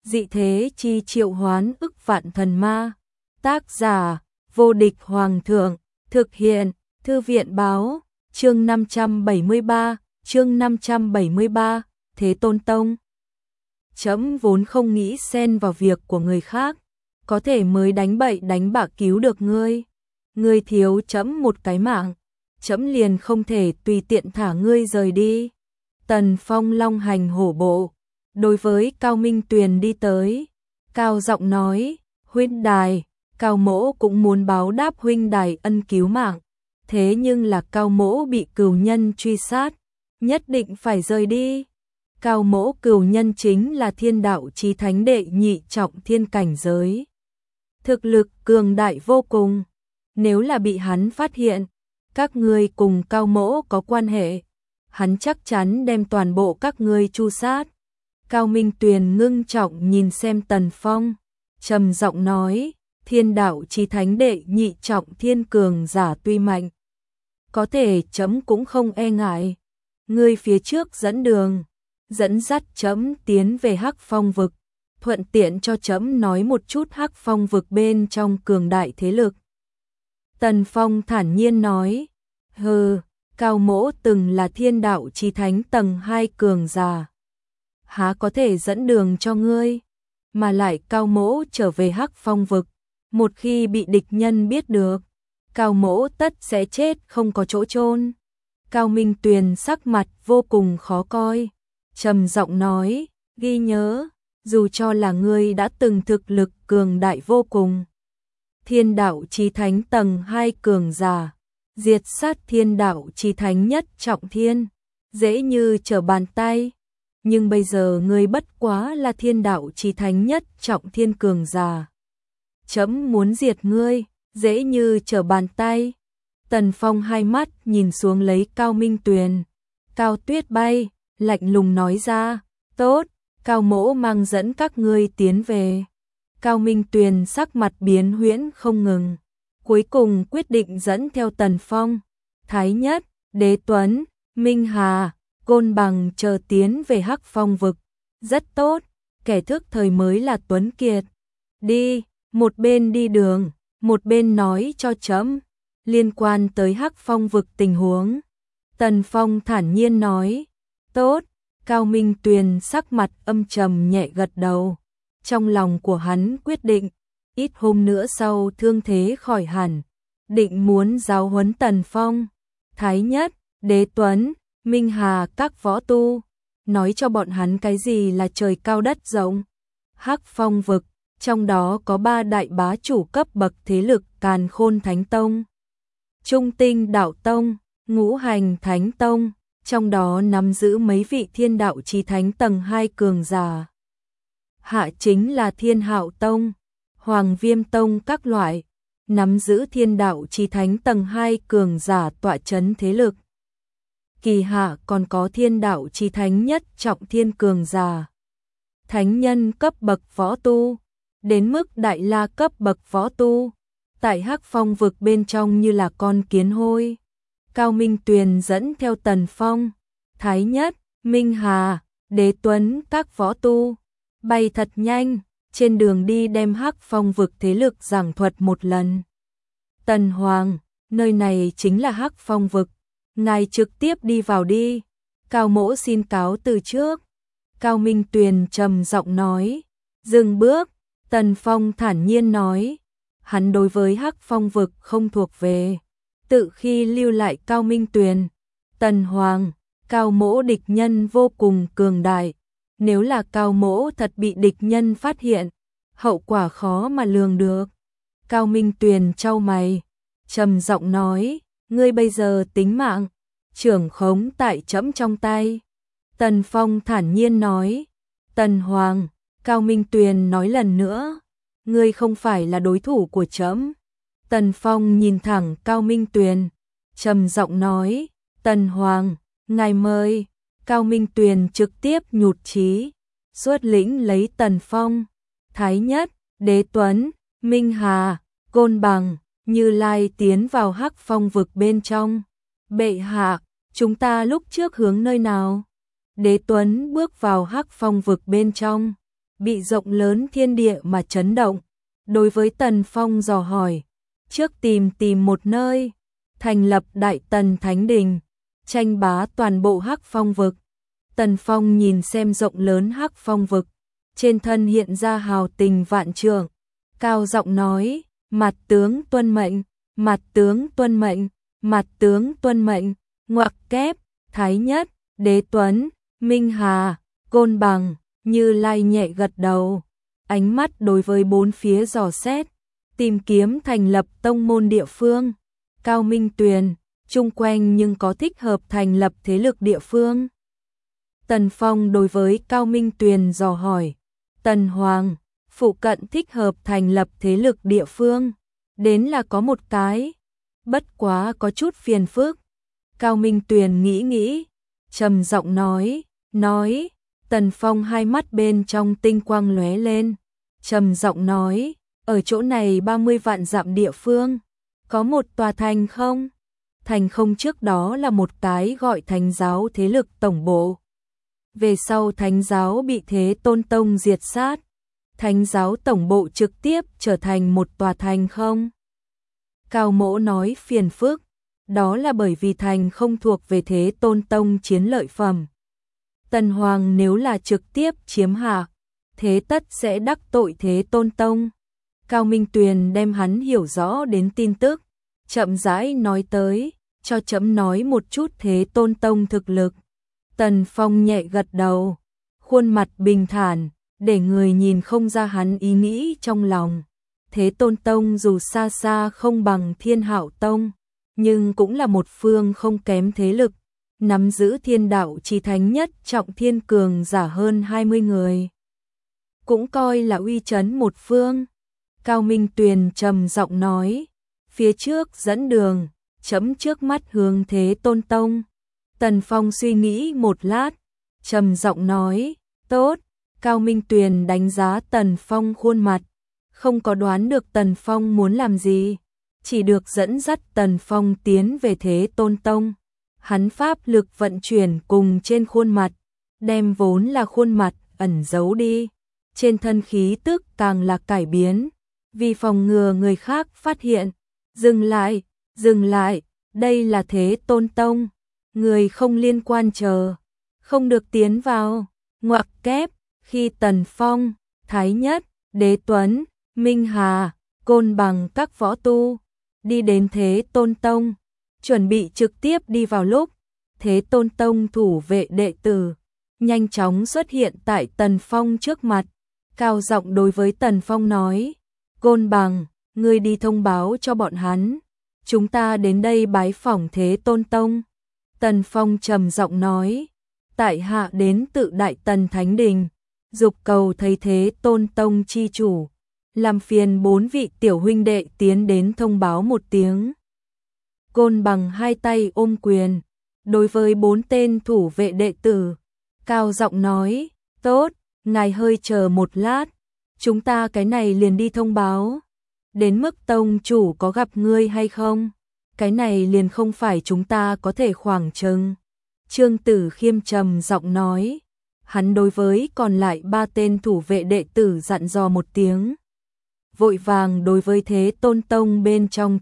dị thế chi triệu hoán ức vạn thần ma. Tác giả, vô địch hoàng thượng, thực hiện, thư viện báo, chương 573, Thế Tôn Tông. Trẫm vốn không nghĩ xen vào việc của người khác, có thể mới đánh bậy đánh bạ cứu được ngươi. Ngươi thiếu trẫm một cái mạng, trẫm liền không thể tùy tiện thả ngươi rời đi. Tần Phong long hành hổ bộ, đối với Cao Minh Tuyền đi tới, cao giọng nói, huynh đài, Cao mỗ cũng muốn báo đáp huynh đài ân cứu mạng, thế nhưng là Cao mỗ bị cừu nhân truy sát, nhất định phải rời đi. Cao mỗ cừu nhân chính là thiên đạo chí thánh đệ nhị trọng thiên cảnh giới. Thực lực cường đại vô cùng, nếu là bị hắn phát hiện, các ngươi cùng Cao mỗ có quan hệ, hắn chắc chắn đem toàn bộ các ngươi tru sát. Cao Minh Tuyền ngưng trọng nhìn xem Tần Phong, trầm giọng nói, thiên đạo chí thánh đệ nhị trọng thiên cường giả tuy mạnh, có thể trẫm cũng không e ngại. Ngươi phía trước dẫn đường, dẫn dắt trẫm tiến về Hắc Phong vực, thuận tiện cho trẫm nói một chút Hắc Phong vực bên trong cường đại thế lực. Tần Phong thản nhiên nói, hừ, Cao mỗ từng là thiên đạo chí thánh tầng 2 cường giả, há có thể dẫn đường cho ngươi, mà lại Cao mỗ trở về Hắc Phong vực, một khi bị địch nhân biết được, Cao mỗ tất sẽ chết không có chỗ chôn. Cao Minh Tuyền sắc mặt vô cùng khó coi, trầm giọng nói, ghi nhớ, dù cho là ngươi đã từng thực lực cường đại vô cùng, thiên đạo chí thánh tầng 2 cường giả, diệt sát thiên đạo chí thánh nhất trọng thiên, dễ như trở bàn tay, nhưng bây giờ ngươi bất quá là thiên đạo chí thánh nhất trọng thiên cường giả. Trẫm muốn diệt ngươi, dễ như trở bàn tay. Tần Phong hai mắt nhìn xuống lấy Cao Minh Tuyền. Cao Tuyết Bay, lạnh lùng nói ra, tốt, Cao mỗ mang dẫn các ngươi tiến về. Cao Minh Tuyền sắc mặt biến huyễn không ngừng, cuối cùng quyết định dẫn theo Tần Phong, Thái Nhất, Đế Tuấn, Minh Hà, Côn Bằng chờ tiến về Hắc Phong vực. Rất tốt, kẻ thức thời mới là Tuấn Kiệt. Đi, một bên đi đường, một bên nói cho trẫm liên quan tới Hắc Phong vực tình huống. Tần Phong thản nhiên nói, tốt. Cao Minh Tuyền sắc mặt âm trầm nhẹ gật đầu. Trong lòng của hắn quyết định, ít hôm nữa sau thương thế khỏi hẳn, định muốn giáo huấn Tần Phong, Thái Nhất, Đế Tuấn, Minh Hà các võ tu, nói cho bọn hắn cái gì là trời cao đất rộng. Hắc Phong vực, trong đó có 3 đại bá chủ cấp bậc thế lực Càn Khôn Thánh Tông, Trung Tinh Đạo Tông, Ngũ Hành Thánh Tông, trong đó nắm giữ mấy vị thiên đạo chí thánh tầng 2 cường giả. Hạ chính là Thiên Hạo Tông, Hoàng Viêm Tông các loại, nắm giữ thiên đạo chí thánh tầng 2 cường giả tọa chấn thế lực. Kỳ hạ còn có thiên đạo chí thánh nhất trọng thiên cường giả. Thánh nhân cấp bậc võ tu, đến mức đại la cấp bậc võ tu, tại Hắc Phong vực bên trong như là con kiến hôi. Cao Minh Tuyền dẫn theo Tần Phong, Thái Nhất, Minh Hà, Đế Tuấn các võ tu, bay thật nhanh, trên đường đi đem Hắc Phong vực thế lực giảng thuật một lần. Tần Hoàng, nơi này chính là Hắc Phong vực, ngài trực tiếp đi vào đi, Cao mỗ xin cáo từ trước. Cao Minh Tuyền trầm giọng nói, dừng bước. Tần Phong thản nhiên nói, hắn đối với Hắc Phong vực không thuộc về, tự khi lưu lại Cao Minh Tuyền. Tần Hoàng, Cao mỗ địch nhân vô cùng cường đại, nếu là Cao mỗ thật bị địch nhân phát hiện, hậu quả khó mà lường được. Cao Minh Tuyền chau mày, trầm giọng nói, ngươi bây giờ tính mạng trưởng khống tại trẫm trong tay. Tần Phong thản nhiên nói, Tần Hoàng, Cao Minh Tuyền nói lần nữa, ngươi không phải là đối thủ của trẫm. Tần Phong nhìn thẳng Cao Minh Tuyền, trầm giọng nói, Tần Hoàng, ngài mời. Cao Minh Tuyền trực tiếp nhụt chí, xuất lĩnh lấy Tần Phong, Thái Nhất, Đế Tuấn, Minh Hà, Côn Bằng, Như Lai tiến vào Hắc Phong vực bên trong. Bệ hạ, chúng ta lúc trước hướng nơi nào? Đế Tuấn bước vào Hắc Phong vực bên trong, bị rộng lớn thiên địa mà chấn động. Đối với Tần Phong dò hỏi, trước tìm một nơi, thành lập Đại Tần Thánh Đình, tranh bá toàn bộ Hắc Phong vực. Tần Phong nhìn xem rộng lớn Hắc Phong vực, trên thân hiện ra hào tình vạn trượng, cao giọng nói, mặt tướng tuân mệnh, mặt tướng tuân mệnh, mặt tướng tuân mệnh, ngoặc kép, Thái Nhất, Đế Tuấn, Minh Hà, Côn Bằng, Như Lai nhẹ gật đầu, ánh mắt đối với bốn phía dò xét, tìm kiếm thành lập tông môn địa phương. Cao Minh Tuyền, chung quanh nhưng có thích hợp thành lập thế lực địa phương. Tần Phong đối với Cao Minh Tuyền dò hỏi, Tần Hoàng, phụ cận thích hợp thành lập thế lực địa phương, đến là có một cái, bất quá có chút phiền phức. Cao Minh Tuyền nghĩ, trầm giọng nói, Tần Phong hai mắt bên trong tinh quang lóe lên, trầm giọng nói, ở chỗ này 30 vạn dặm địa phương, có một tòa thành không? Thành không trước đó là một cái gọi Thánh giáo thế lực tổng bộ. Về sau Thánh giáo bị Thế Tôn Tông diệt sát, Thánh giáo tổng bộ trực tiếp trở thành một tòa thành không? Cao Mỗ nói phiền phức, đó là bởi vì thành không thuộc về Thế Tôn Tông chiến lợi phẩm. Tần Hoàng nếu là trực tiếp chiếm hạ, thế tất sẽ đắc tội Thế Tôn Tông. Cao Minh Tuyền đem hắn hiểu rõ đến tin tức, chậm rãi nói tới, cho chấm nói một chút Thế Tôn Tông thực lực. Tần Phong nhẹ gật đầu, khuôn mặt bình thản, để người nhìn không ra hắn ý nghĩ trong lòng. Thế Tôn Tông dù xa xa không bằng Thiên Hạo Tông, nhưng cũng là một phương không kém thế lực, nắm giữ thiên đạo chi thánh nhất trọng thiên cường giả hơn 20 người. Cũng coi là uy chấn một phương. Cao Minh Tuyền trầm giọng nói, phía trước dẫn đường, chấm trước mắt hướng Thế Tôn Tông. Tần Phong suy nghĩ một lát, trầm giọng nói, tốt. Cao Minh Tuyền đánh giá Tần Phong khuôn mặt, không có đoán được Tần Phong muốn làm gì, chỉ được dẫn dắt Tần Phong tiến về Thế Tôn Tông. Hắn pháp lực vận chuyển cùng trên khuôn mặt, đem vốn là khuôn mặt ẩn giấu đi, trên thân khí tức càng là cải biến, vì phòng ngừa người khác phát hiện. Dừng lại, đây là Thế Tôn Tông, người không liên quan chờ, không được tiến vào. Ngoặc kép, khi Tần Phong, Thái Nhất, Đế Tuấn, Minh Hà, Côn Bằng các võ tu đi đến Thế Tôn Tông, chuẩn bị trực tiếp đi vào lúc, Thế Tôn Tông thủ vệ đệ tử nhanh chóng xuất hiện tại Tần Phong trước mặt, cao giọng đối với Tần Phong nói, Côn Bằng, ngươi đi thông báo cho bọn hắn, chúng ta đến đây bái phỏng Thế Tôn Tông. Tần Phong trầm giọng nói, tại hạ đến tự Đại Tần Thánh Đình, dục cầu thấy Thế Tôn Tông chi chủ, làm phiền 4 vị tiểu huynh đệ tiến đến thông báo một tiếng. Côn Bằng hai tay ôm quyền, đối với 4 tên thủ vệ đệ tử, cao giọng nói, tốt, ngài hơi chờ một lát, chúng ta cái này liền đi thông báo. Đến mức tông chủ có gặp ngươi hay không, cái này liền không phải chúng ta có thể khoảng chừng. Trương Tử Khiêm trầm giọng nói, hắn đối với còn lại 3 tên thủ vệ đệ tử dặn dò một tiếng, vội vàng đối với Thế Tôn Tông bên trong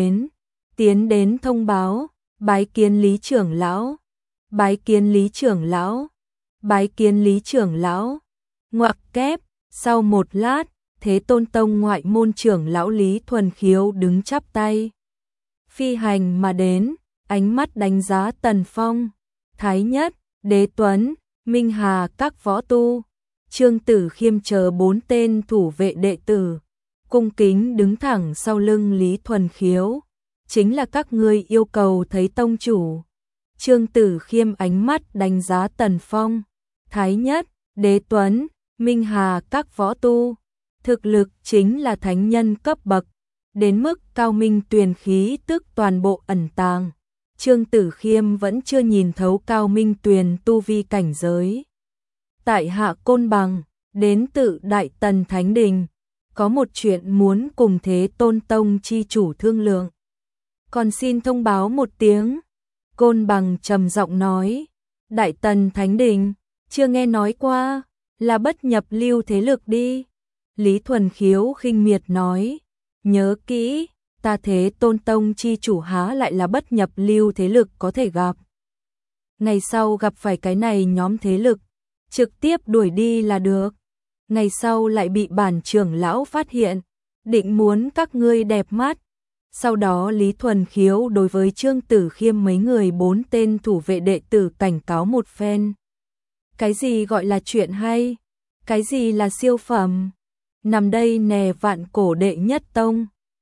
tiến đến thông báo, bái kiến Lý trưởng lão, bái kiến Lý trưởng lão, bái kiến Lý trưởng lão. Ngoặc kép, sau một lát, Thế Tôn Tông ngoại môn trưởng lão Lý Thuần Khiếu đứng chắp tay, phi hành mà đến, ánh mắt đánh giá Tần Phong, Thái Nhất, Đế Tuấn, Minh Hà các võ tu. Trương Tử Khiêm chờ 4 tên thủ vệ đệ tử, cung kính đứng thẳng sau lưng Lý Thuần Khiếu, chính là các ngươi yêu cầu thấy tông chủ. Trương Tử Khiêm ánh mắt đánh giá Tần Phong, Thái Nhất, Đế Tuấn, Minh Hà các võ tu, thực lực chính là thánh nhân cấp bậc, đến mức Cao Minh Tuyền khí tức toàn bộ ẩn tàng. Trương Tử Khiêm vẫn chưa nhìn thấu Cao Minh Tuyền tu vi cảnh giới. Tại hạ Côn Bằng, đến tự Đại Tần Thánh Đình, có một chuyện muốn cùng Thế Tôn Tông chi chủ thương lượng. Còn xin thông báo một tiếng. Côn Bằng trầm giọng nói, Đại Tần Thánh Đình, chưa nghe nói qua. là bất nhập lưu thế lực đi. Lý Thuần Khiếu khinh miệt nói, nhớ kỹ, ta Thế Tôn Tông chi chủ há lại là bất nhập lưu thế lực có thể gặp. Ngày sau gặp phải cái này nhóm thế lực, trực tiếp đuổi đi là được. Ngày sau lại bị bản trưởng lão phát hiện, định muốn các ngươi đẹp mắt. Sau đó Lý Thuần Khiếu đối với Trương Tử Khiêm mấy người 4 tên thủ vệ đệ tử cảnh cáo một phen. Cái gì gọi là chuyện hay? Cái gì là siêu phẩm? Nằm đây nè vạn cổ đệ nhất tông.